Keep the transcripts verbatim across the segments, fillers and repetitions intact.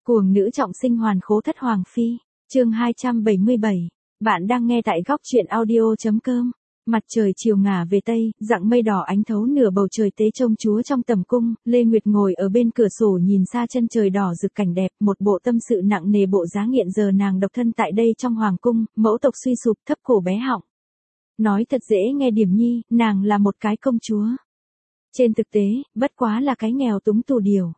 Cuồng nữ trọng sinh hoàn khố thất hoàng phi, chương hai trăm bảy mươi bảy. Bạn đang nghe tại góc truyện audio.com. Mặt trời chiều ngả về tây, rạng mây đỏ ánh thấu nửa bầu trời tế trông chúa trong tầm cung. Lê Nguyệt ngồi ở bên cửa sổ nhìn xa chân trời đỏ rực cảnh đẹp, một bộ tâm sự nặng nề bộ giá nghiện giờ nàng độc thân tại đây trong hoàng cung, mẫu tộc suy sụp thấp cổ bé họng. Nói thật dễ nghe điểm nhi, nàng là một cái công chúa. Trên thực tế, bất quá là cái nghèo túng tù điều.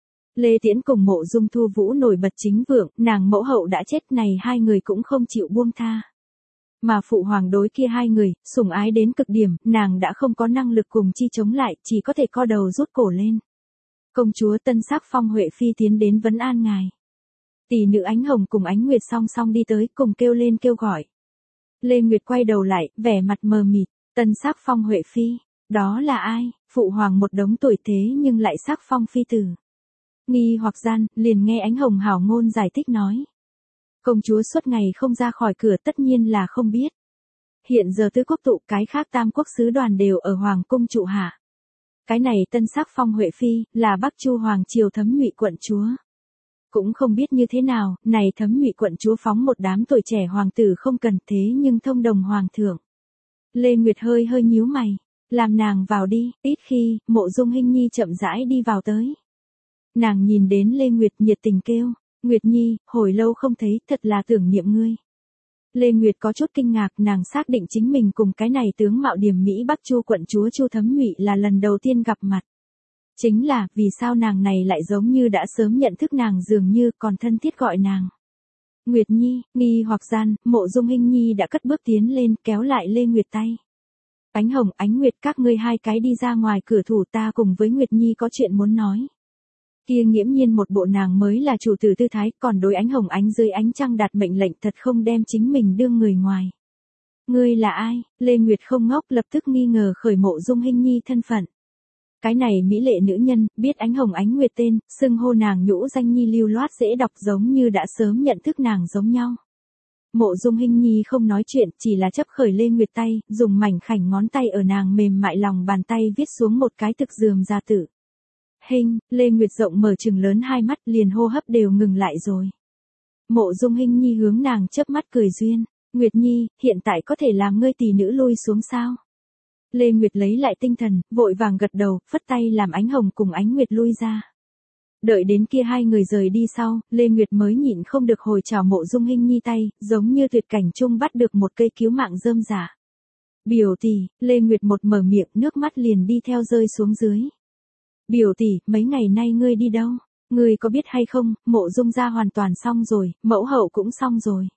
Lê Tiễn cùng Mộ Dung Thu Vũ nổi bật chính vượng, nàng mẫu hậu đã chết này hai người cũng không chịu buông tha. Mà phụ hoàng đối kia hai người, sủng ái đến cực điểm, nàng đã không có năng lực cùng chi chống lại, chỉ có thể co đầu rút cổ lên. Công chúa Tân Sắc Phong Huệ Phi tiến đến vấn an ngài. Tỷ nữ Ánh Hồng cùng Ánh Nguyệt song song đi tới, cùng kêu lên kêu gọi. Lê Nguyệt quay đầu lại, vẻ mặt mờ mịt, Tân Sắc Phong Huệ Phi, đó là ai? Phụ hoàng một đống tuổi thế nhưng lại sắc phong phi tử. Nghi hoặc gian, liền nghe Ánh Hồng hảo ngôn giải thích nói. Công chúa suốt ngày không ra khỏi cửa tất nhiên là không biết. Hiện giờ tứ quốc tụ cái khác tam quốc sứ đoàn đều ở hoàng cung trụ hạ. Cái này Tân Sắc Phong Huệ Phi, là Bắc Chu Hoàng Triều Thấm Nhụy quận chúa. Cũng không biết như thế nào, này Thấm Nhụy quận chúa phóng một đám tuổi trẻ hoàng tử không cần thế nhưng thông đồng hoàng thượng. Lê Nguyệt hơi hơi nhíu mày, làm nàng vào đi, ít khi, Mộ Dung Hinh Nhi chậm rãi đi vào tới. Nàng nhìn đến Lê Nguyệt nhiệt tình kêu, Nguyệt Nhi, hồi lâu không thấy, thật là tưởng niệm ngươi. Lê Nguyệt có chút kinh ngạc, nàng xác định chính mình cùng cái này tướng mạo điểm Mỹ Bắc Chu quận chúa Chu Thấm Nhụy là lần đầu tiên gặp mặt. Chính là, vì sao nàng này lại giống như đã sớm nhận thức nàng dường như còn thân thiết gọi nàng. Nguyệt Nhi, nghi hoặc gian, Mộ Dung Hinh Nhi đã cất bước tiến lên kéo lại Lê Nguyệt tay. Ánh Hồng, Ánh Nguyệt các ngươi hai cái đi ra ngoài cửa thủ ta cùng với Nguyệt Nhi có chuyện muốn nói. Kia nghiễm nhiên một bộ nàng mới là chủ tử tư thái, còn đối Ánh Hồng ánh dưới ánh trăng đạt mệnh lệnh thật không đem chính mình đương người ngoài. Ngươi là ai? Lê Nguyệt không ngốc lập tức nghi ngờ khởi Mộ Dung Hinh Nhi thân phận. Cái này mỹ lệ nữ nhân, biết Ánh Hồng Ánh Nguyệt tên, xưng hô nàng nhũ danh nhi lưu loát dễ đọc giống như đã sớm nhận thức nàng giống nhau. Mộ Dung Hinh Nhi không nói chuyện, chỉ là chấp khởi Lê Nguyệt tay, dùng mảnh khảnh ngón tay ở nàng mềm mại lòng bàn tay viết xuống một cái thực dườm gia tử. Hinh, Lê Nguyệt rộng mở trừng lớn hai mắt liền hô hấp đều ngừng lại rồi. Mộ Dung Hinh Nhi hướng nàng chớp mắt cười duyên, Nguyệt Nhi, hiện tại có thể làm ngươi tỷ nữ lui xuống sao? Lê Nguyệt lấy lại tinh thần, vội vàng gật đầu, phất tay làm Ánh Hồng cùng Ánh Nguyệt lui ra. Đợi đến kia hai người rời đi sau, Lê Nguyệt mới nhịn không được hồi chào Mộ Dung Hinh Nhi tay, giống như tuyệt cảnh chung bắt được một cây cứu mạng rơm rả. Biểu tỷ, Lê Nguyệt một mở miệng nước mắt liền đi theo rơi xuống dưới. Biểu tỷ, mấy ngày nay ngươi đi đâu? Ngươi có biết hay không, Mộ Dung gia hoàn toàn xong rồi, mẫu hậu cũng xong rồi.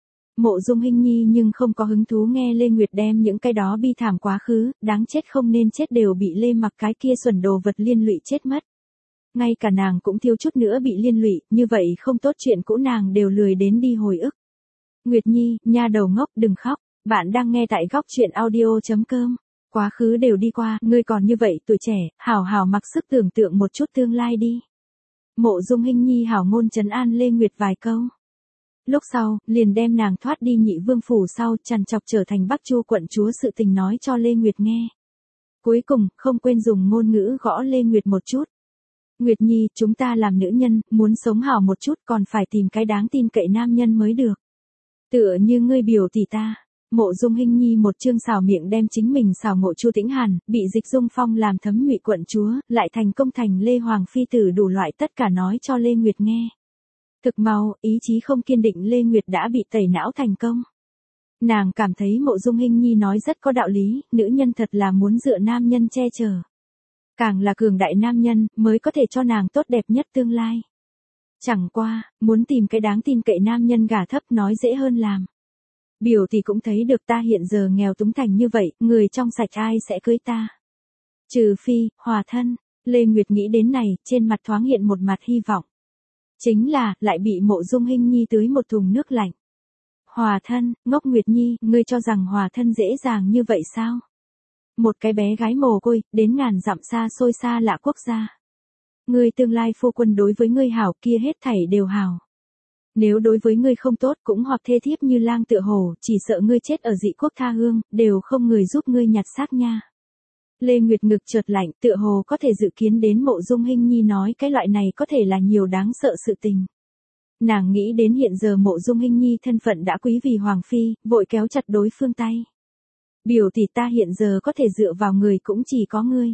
Mộ Dung Hinh Nhi nhưng không có hứng thú nghe Lê Nguyệt đem những cái đó bi thảm quá khứ, đáng chết không nên chết đều bị Lê Mặc cái kia xuẩn đồ vật liên lụy chết mất. Ngay cả nàng cũng thiếu chút nữa bị liên lụy, như vậy không tốt chuyện cũ nàng đều lười đến đi hồi ức. Nguyệt Nhi, nha đầu ngốc đừng khóc, bạn đang nghe tại góc truyện audio.com. Quá khứ đều đi qua, ngươi còn như vậy tuổi trẻ, hảo hảo mặc sức tưởng tượng một chút tương lai đi. Mộ Dung Hinh Nhi hảo ngôn trấn an Lê Nguyệt vài câu. Lúc sau, liền đem nàng thoát đi Nhị Vương phủ sau, trằn trọc trở thành Bắc Chu quận chúa sự tình nói cho Lê Nguyệt nghe. Cuối cùng, không quên dùng ngôn ngữ gõ Lê Nguyệt một chút. Nguyệt Nhi, chúng ta làm nữ nhân, muốn sống hảo một chút còn phải tìm cái đáng tin cậy nam nhân mới được. Tựa như ngươi biểu tỷ ta. Mộ Dung Hinh Nhi một chương xào miệng đem chính mình xào ngộ Chu Tĩnh Hàn, bị Dịch Dung Phong làm Thấm Nhụy quận chúa, lại thành công thành Lê Hoàng phi tử đủ loại tất cả nói cho Lê Nguyệt nghe. Thực mau, ý chí không kiên định Lê Nguyệt đã bị tẩy não thành công. Nàng cảm thấy Mộ Dung Hinh Nhi nói rất có đạo lý, nữ nhân thật là muốn dựa nam nhân che chở. Càng là cường đại nam nhân, mới có thể cho nàng tốt đẹp nhất tương lai. Chẳng qua, muốn tìm cái đáng tin cậy nam nhân gả thấp nói dễ hơn làm. Biểu thì cũng thấy được ta hiện giờ nghèo túng thành như vậy, người trong sạch ai sẽ cưới ta. Trừ phi, hòa thân, Lê Nguyệt nghĩ đến này, trên mặt thoáng hiện một mặt hy vọng. Chính là, lại bị Mộ Dung Hinh Nhi tưới một thùng nước lạnh. Hòa thân, ngốc Nguyệt Nhi, ngươi cho rằng hòa thân dễ dàng như vậy sao? Một cái bé gái mồ côi, đến ngàn dặm xa xôi xa lạ quốc gia. Ngươi tương lai phu quân đối với ngươi hảo kia hết thảy đều hảo. Nếu đối với ngươi không tốt cũng hoặc thê thiếp như lang tựa hổ, chỉ sợ ngươi chết ở dị quốc tha hương, đều không người giúp ngươi nhặt xác nha. Lê Nguyệt ngực chợt lạnh, tựa hồ có thể dự kiến đến Mộ Dung Hinh Nhi nói cái loại này có thể là nhiều đáng sợ sự tình. Nàng nghĩ đến hiện giờ Mộ Dung Hinh Nhi thân phận đã quý vì Hoàng Phi, vội kéo chặt đối phương tay. Biểu tỷ ta hiện giờ có thể dựa vào người cũng chỉ có ngươi.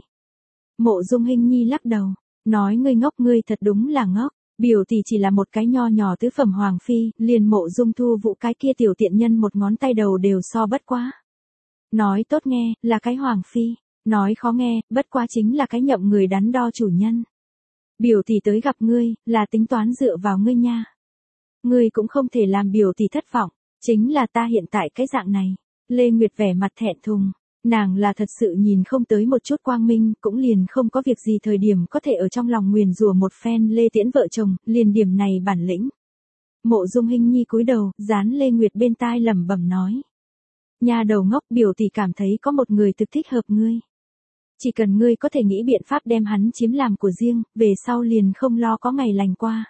Mộ Dung Hinh Nhi lắc đầu, nói ngươi ngốc, ngươi thật đúng là ngốc. Biểu tỷ chỉ là một cái nho nhỏ tứ phẩm Hoàng Phi, liền Mộ Dung Thu Vũ cái kia tiểu tiện nhân một ngón tay đầu đều so bất quá. Nói tốt nghe, là cái Hoàng Phi. Nói khó nghe, bất quá chính là cái nhậm người đắn đo chủ nhân. Biểu tỷ tới gặp ngươi, là tính toán dựa vào ngươi nha. Ngươi cũng không thể làm biểu tỷ thất vọng, chính là ta hiện tại cái dạng này. Lê Nguyệt vẻ mặt thẹn thùng, nàng là thật sự nhìn không tới một chút quang minh, cũng liền không có việc gì thời điểm có thể ở trong lòng nguyền rủa một phen Lê Tiễn vợ chồng, liền điểm này bản lĩnh. Mộ Dung Hinh Nhi cúi đầu, dán Lê Nguyệt bên tai lẩm bẩm nói. Nhà đầu ngốc, biểu tỷ cảm thấy có một người thực thích hợp ngươi. Chỉ cần ngươi có thể nghĩ biện pháp đem hắn chiếm làm của riêng, về sau liền không lo có ngày lành qua.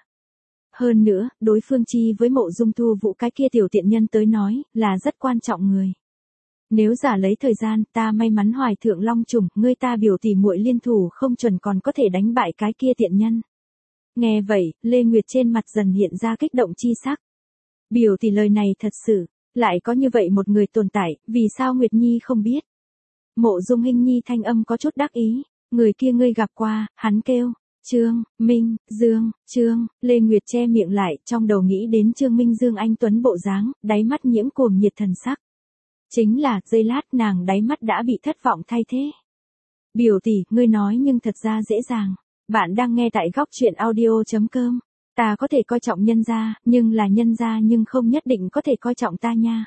Hơn nữa, đối phương chi với Mộ Dung Thu Vũ cái kia tiểu tiện nhân tới nói, là rất quan trọng người. Nếu giả lấy thời gian, ta may mắn hoài thượng long trùng, ngươi ta biểu tỷ muội liên thủ không chuẩn còn có thể đánh bại cái kia tiện nhân. Nghe vậy, Lê Nguyệt trên mặt dần hiện ra kích động chi sắc. Biểu tỷ lời này thật sự, lại có như vậy một người tồn tại, vì sao Nguyệt Nhi không biết. Mộ Dung Hinh Nhi thanh âm có chút đắc ý, người kia ngươi gặp qua, hắn kêu, Trương, Minh, Dương, Trương, Lê Nguyệt che miệng lại, trong đầu nghĩ đến Trương Minh Dương anh tuấn bộ dáng, đáy mắt nhiễm cuồng nhiệt thần sắc. Chính là, giây lát nàng đáy mắt đã bị thất vọng thay thế. Biểu tỷ, ngươi nói nhưng thật ra dễ dàng. Bạn đang nghe tại góc truyện audio chấm com. Ta có thể coi trọng nhân gia, nhưng là nhân gia nhưng không nhất định có thể coi trọng ta nha.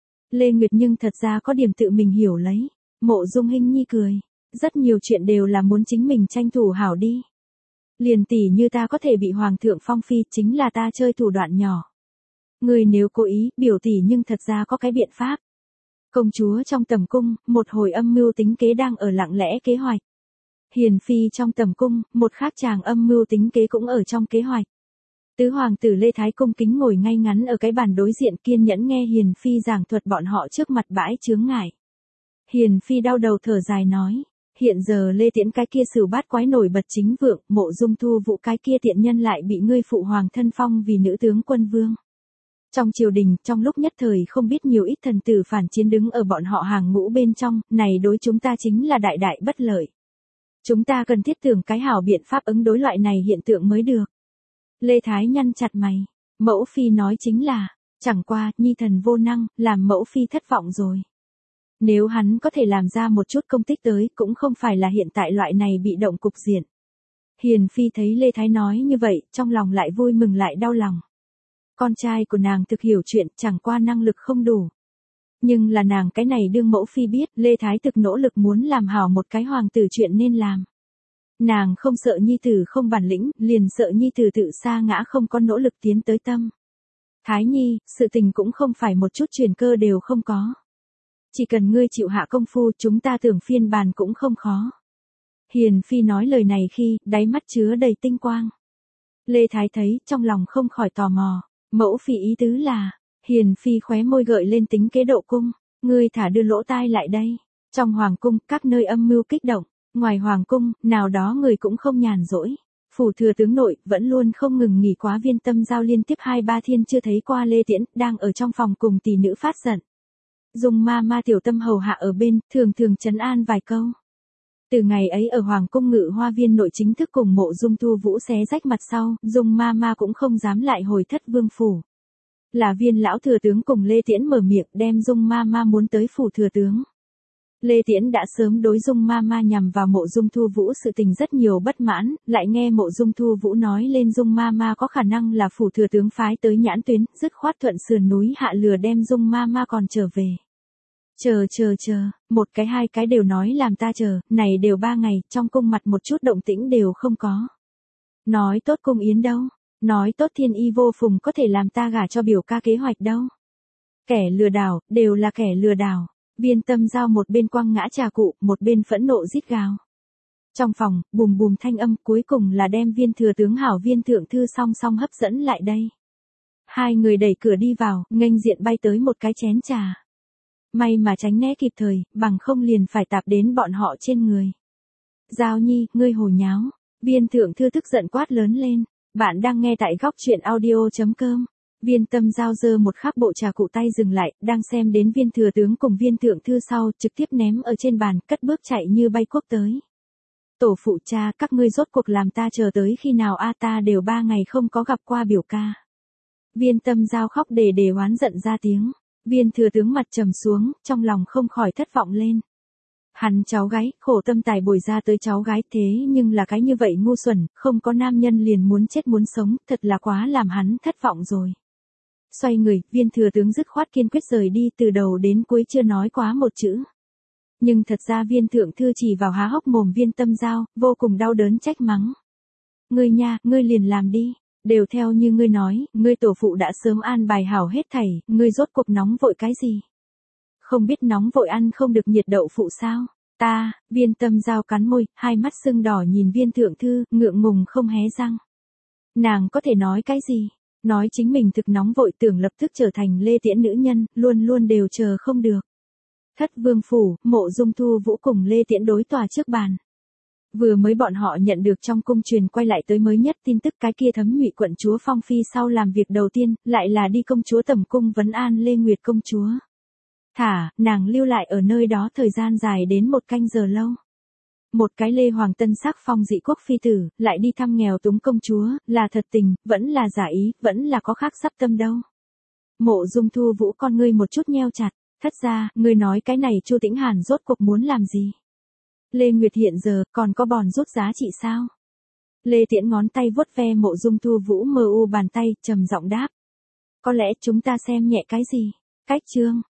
Lê Nguyệt nhưng thật ra có điểm tự mình hiểu lấy. Mộ Dung Hinh Nhi cười. Rất nhiều chuyện đều là muốn chính mình tranh thủ hảo đi. Liền tỷ như ta có thể bị Hoàng thượng phong phi, chính là ta chơi thủ đoạn nhỏ. Người nếu cố ý, biểu tỷ nhưng thật ra có cái biện pháp. Công chúa trong tầm cung, một hồi âm mưu tính kế đang ở lặng lẽ kế hoạch. Hiền phi trong tầm cung, một khác chàng âm mưu tính kế cũng ở trong kế hoạch. Tứ hoàng tử Lê Thái cung kính ngồi ngay ngắn ở cái bàn đối diện kiên nhẫn nghe Hiền phi giảng thuật bọn họ trước mặt bãi chướng ngại. Hiền phi đau đầu thở dài nói, hiện giờ Lê Tiễn cái kia sử bát quái nổi bật chính vượng, Mộ Dung Thu Vũ cái kia tiện nhân lại bị ngươi phụ hoàng thân phong vì nữ tướng quân vương. Trong triều đình, trong lúc nhất thời không biết nhiều ít thần tử phản chiến đứng ở bọn họ hàng ngũ bên trong, này đối chúng ta chính là đại đại bất lợi. Chúng ta cần thiết tưởng cái hảo biện pháp ứng đối loại này hiện tượng mới được. Lê Thái nhăn chặt mày, mẫu phi nói chính là, chẳng qua, nhi thần vô năng, làm mẫu phi thất vọng rồi. Nếu hắn có thể làm ra một chút công tích tới, cũng không phải là hiện tại loại này bị động cục diện. Hiền phi thấy Lê Thái nói như vậy, trong lòng lại vui mừng lại đau lòng. Con trai của nàng thực hiểu chuyện, chẳng qua năng lực không đủ. Nhưng là nàng cái này đương mẫu phi biết, Lê Thái thực nỗ lực muốn làm hảo một cái hoàng tử chuyện nên làm. Nàng không sợ nhi tử không bản lĩnh, liền sợ nhi tử tự sa ngã không có nỗ lực tiến tới tâm. Thái nhi, sự tình cũng không phải một chút truyền cơ đều không có. Chỉ cần ngươi chịu hạ công phu, chúng ta tưởng phiên bàn cũng không khó. Hiền phi nói lời này khi, đáy mắt chứa đầy tinh quang. Lê Thái thấy, trong lòng không khỏi tò mò. Mẫu phi ý tứ là, Hiền phi khóe môi gợi lên tính kế độ cung, ngươi thả đưa lỗ tai lại đây. Trong hoàng cung, các nơi âm mưu kích động, ngoài hoàng cung, nào đó người cũng không nhàn rỗi. Phủ thừa tướng nội, vẫn luôn không ngừng nghỉ quá Viên Tâm Giao liên tiếp hai ba thiên chưa thấy qua Lê Tiễn, đang ở trong phòng cùng tỷ nữ phát giận. Dung ma ma tiểu tâm hầu hạ ở bên, thường thường trấn an vài câu. Từ ngày ấy ở Hoàng cung Ngự Hoa Viên nội chính thức cùng Mộ Dung Thu Vũ xé rách mặt sau, Dung ma ma cũng không dám lại hồi thất vương phủ. Là Viên lão thừa tướng cùng Lê Tiễn mở miệng đem Dung ma ma muốn tới phủ thừa tướng. Lê Tiễn đã sớm đối Dung ma ma nhằm vào Mộ Dung Thu Vũ sự tình rất nhiều bất mãn, lại nghe Mộ Dung Thu Vũ nói lên Dung ma ma có khả năng là phủ thừa tướng phái tới nhãn tuyến, dứt khoát thuận sườn núi hạ lừa đem Dung ma ma còn trở về. Chờ chờ chờ, một cái hai cái đều nói làm ta chờ, này đều ba ngày, trong cung mặt một chút động tĩnh đều không có. Nói tốt cung yến đâu, nói tốt thiên y vô phùng có thể làm ta gả cho biểu ca kế hoạch đâu. Kẻ lừa đảo, đều là kẻ lừa đảo. Viên Tâm Giao một bên quăng ngã trà cụ, một bên phẫn nộ rít gào. Trong phòng, bùm bùm thanh âm cuối cùng là đem Viên thừa tướng hảo Viên thượng thư song song hấp dẫn lại đây. Hai người đẩy cửa đi vào, nghênh diện bay tới một cái chén trà. May mà tránh né kịp thời, bằng không liền phải tạp đến bọn họ trên người. Giao nhi, ngươi hồ nháo. Viên thượng thư tức giận quát lớn lên. Bạn đang nghe tại góc chuyện audio chấm com. Viên Tâm Giao giơ một khắc bộ trà cụ tay dừng lại, đang xem đến viên thừa tướng cùng viên thượng thư sau, trực tiếp ném ở trên bàn, cất bước chạy như bay quốc tới. Tổ phụ cha, các ngươi rốt cuộc làm ta chờ tới khi nào a ta đều ba ngày không có gặp qua biểu ca. Viên Tâm Giao khóc đề đề oán giận ra tiếng. Viên thừa tướng mặt trầm xuống, trong lòng không khỏi thất vọng lên. Hắn cháu gái, khổ tâm tài bồi ra tới cháu gái thế nhưng là cái như vậy ngu xuẩn, không có nam nhân liền muốn chết muốn sống, thật là quá làm hắn thất vọng rồi. Xoay người, viên thừa tướng dứt khoát kiên quyết rời đi, từ đầu đến cuối chưa nói quá một chữ. Nhưng thật ra viên thượng thư chỉ vào há hốc mồm Viên Tâm Giao, vô cùng đau đớn trách mắng. Ngươi nha, ngươi liền làm đi, đều theo như ngươi nói, ngươi tổ phụ đã sớm an bài hảo hết thảy, ngươi rốt cuộc nóng vội cái gì? Không biết nóng vội ăn không được nhiệt đậu phụ sao? Ta, Viên Tâm Giao cắn môi, hai mắt sưng đỏ nhìn viên thượng thư, ngượng ngùng không hé răng. Nàng có thể nói cái gì? Nói chính mình thực nóng vội tưởng lập tức trở thành Lê Tiễn nữ nhân, luôn luôn đều chờ không được. Thất vương phủ, Mộ Dung Thu Vũ cùng Lê Tiễn đối tòa trước bàn. Vừa mới bọn họ nhận được trong cung truyền quay lại tới mới nhất tin tức cái kia thấm nhụy quận chúa Phong Phi sau làm việc đầu tiên, lại là đi công chúa tẩm cung vấn an Lê Nguyệt công chúa. Thả, nàng lưu lại ở nơi đó thời gian dài đến một canh giờ lâu. Một cái Lê Hoàng tân sắc phong dị quốc phi tử, lại đi thăm nghèo túng công chúa, là thật tình, vẫn là giả ý, vẫn là có khác sắp tâm đâu. Mộ Dung Thu Vũ con ngươi một chút nheo chặt, thất ra, ngươi nói cái này Chu Tĩnh Hàn rốt cuộc muốn làm gì? Lê Nguyệt hiện giờ còn có bòn rút giá trị sao? Lê Tiễn ngón tay vuốt ve Mộ Dung Thu Vũ mờ u bàn tay, trầm giọng đáp. Có lẽ chúng ta xem nhẹ cái gì? Cách chương.